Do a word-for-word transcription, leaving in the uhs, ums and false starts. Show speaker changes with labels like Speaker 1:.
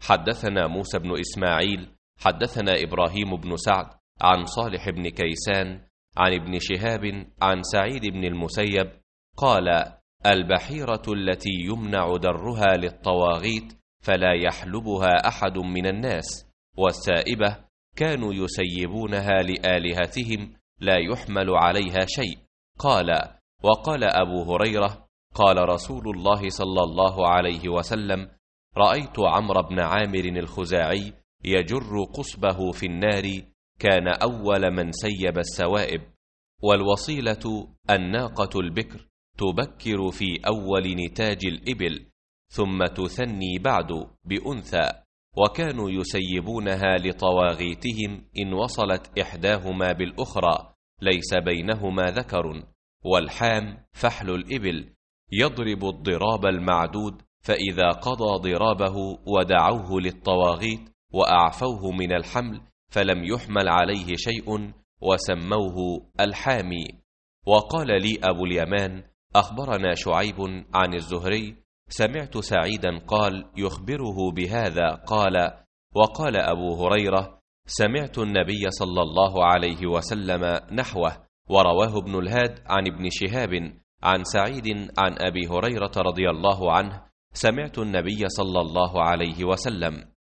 Speaker 1: حدثنا موسى بن إسماعيل حدثنا إبراهيم بن سعد عن صالح بن كيسان عن ابن شهاب عن سعيد بن المسيب قال: البحيرة التي يمنع درها للطواغيت فلا يحلبها أحد من الناس، والسائبة كانوا يسيبونها لآلهتهم لا يحمل عليها شيء. قال: وقال أبو هريرة: قال رسول الله صلى الله عليه وسلم: رأيت عمرو بن عامر الخزاعي يجر قصبه في النار، كان أول من سيب السوائب. والوصيلة الناقة البكر تبكر في أول نتاج الإبل، ثم تثني بعد بأنثى، وكانوا يسيبونها لطواغيتهم إن وصلت إحداهما بالأخرى ليس بينهما ذكر. والحام فحل الإبل يضرب الضراب المعدود، فإذا قضى ضرابه ودعوه للطواغيت وأعفوه من الحمل فلم يحمل عليه شيء وسموه الحامي. وقال لي أبو اليمان: أخبرنا شعيب عن الزهري سمعت سعيدا قال يخبره بهذا قال: وقال أبو هريرة: سمعت النبي صلى الله عليه وسلم نحوه. ورواه ابن الهاد عن ابن شهاب عن سعيد عن أبي هريرة رضي الله عنه: سمعت النبي صلى الله عليه وسلم